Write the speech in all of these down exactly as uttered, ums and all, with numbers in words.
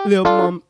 Lil' mama,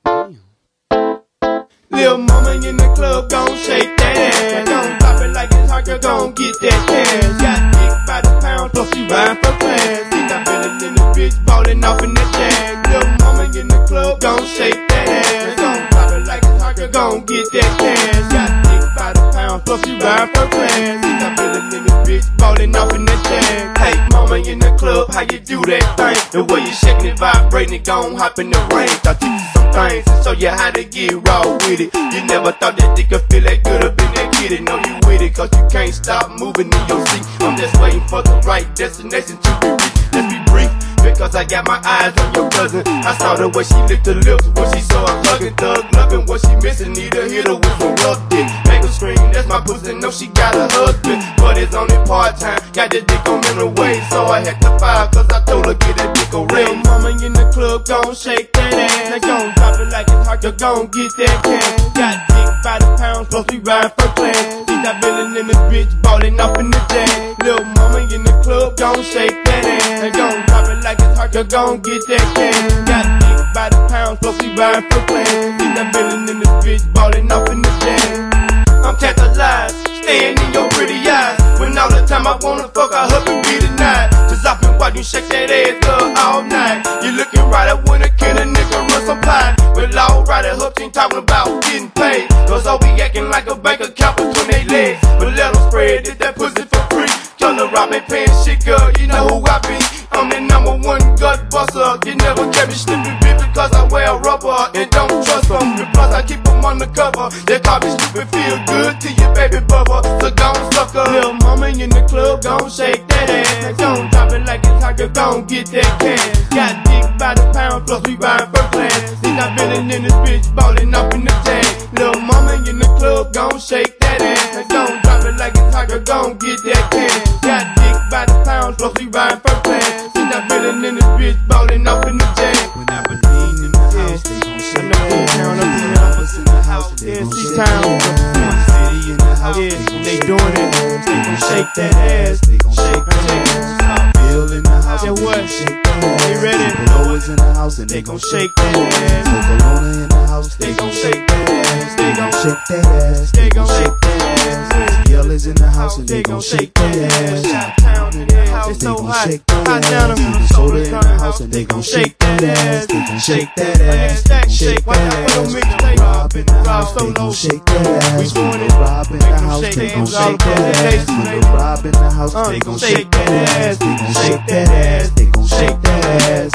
Lil' mama in the club, gon' shake that ass. Gon' drop it like it's hot, girl, gon' get that cash. Got dick by the pound, plus you ride for class. See that feelin' in the bitch, ballin' off in the jag. Lil' mama in the club, gon' shake that ass. Gon' drop it like it's hot, girl, gon' get that cash. Got dick by the pound, plus you ride for class. See that feelin' in the bitch, ballin' off in the jag. Hey, mama in the club, how you do that thing? The way you shaking it, vibrating it, gon' hop in the rain. Thought you some things to show you how to get raw with it. You never thought that dick could feel that good up in that kitty. Know you with it, cause you can't stop moving in your seat. I'm just waiting for the right destination to be reached. Let's be brief, because I got my eyes on your cousin. I saw the way she licked her lips when she saw her hugging. Thug loving, what she missing, need a hitter with some rough dick. Make her scream, that's my pussy, know she got a husband, but it's only part-time. Got the dick on in the way, so I had to fire, cause I told her get that dick a raise. Lil' mama in the club, gon' shake that ass. Now gon' drop it like it's hot, you gon' get that cash. Got dick by the pound, plus we ride for class. See that villain in this bitch, ballin' up in the jag. Lil' mama in the club, gon' shake that ass. Now gon' drop it like it's hot, you gon' get that cash. Got dick by the pound, plus we ride for class. See that villain in this bitch, ballin' up in the jag. I'm tantalized, staring in your pretty eyes. When all the time I wanna fuck, I hope it be tonight. Cause I've been watching you shake that ass, girl, all night. You looking right at when a kid, a nigga run some pie. Well, alright, I hope you ain't talking about getting paid. Cause I'll be acting like a bank account between they legs. But let them spread it, that pussy for free. Color rob me paying shit, girl, you know who I be. I'm the number one gut buster. You never catch me slipping, bitch, because I wear rubber and don't trust them. Plus I keep them undercover. They call me stupid, feel good to your baby bubba. So gon' sucker. Lil' mama in the club, gon' shake that ass. Gon' drop it like it's hot, girl, gon' get that cash. Got dick by the pound, plus we ride first class. See that villain in this bitch, ballin' up in the jag. Lil' mama in the club, gon' shake that ass. Gon' drop it like it's hot, girl, gon' get that cash. Got dick by the pound, plus we ride first class. See that villain in this bitch, ballin' up in the jag. When I was in the house, they gon' shake that ass. In the house, they gon' shake that ass. City in the house, yeah, they doing it. They gon' shake that ass. They gon' shake that ass. Bill in the house, yeah, what? Shake that ass. They ready? Lois in the house, and They gon' shake that ass. Corona in the house, They gon' shake that ass. They gon' shake that ass. They gon' shake that ass. Yell is in the house, and they gon' shake that ass. Shot-town in the house, it's so hot. Hot down in the Soda in the house, and they gon' shake that ass. They gon' shake that ass. Shake that ass. Rob in the house, they gon' shake that ass. We doing it. Rob in the house, they gon' shake that ass. Rob in the house, they gon' shake that ass. They gon' shake that ass. They gon' shake that ass.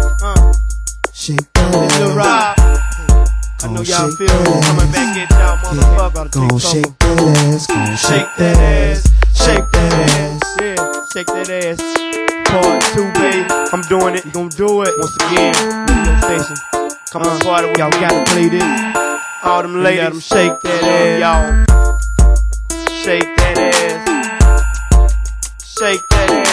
Shake that ass. Lil' Rob, I know y'all feel me coming back at y'all motherfucker. Gon' shake that ass. Gon' Shake that ass. Shake that ass. Yeah, shake that ass. Part two, baby. I'm doing it. You gon' do it once again. Radio station. Come on, party. Y'all gotta play this. All them ladies, them shake that ass, y'all. Shake that ass. Shake that ass.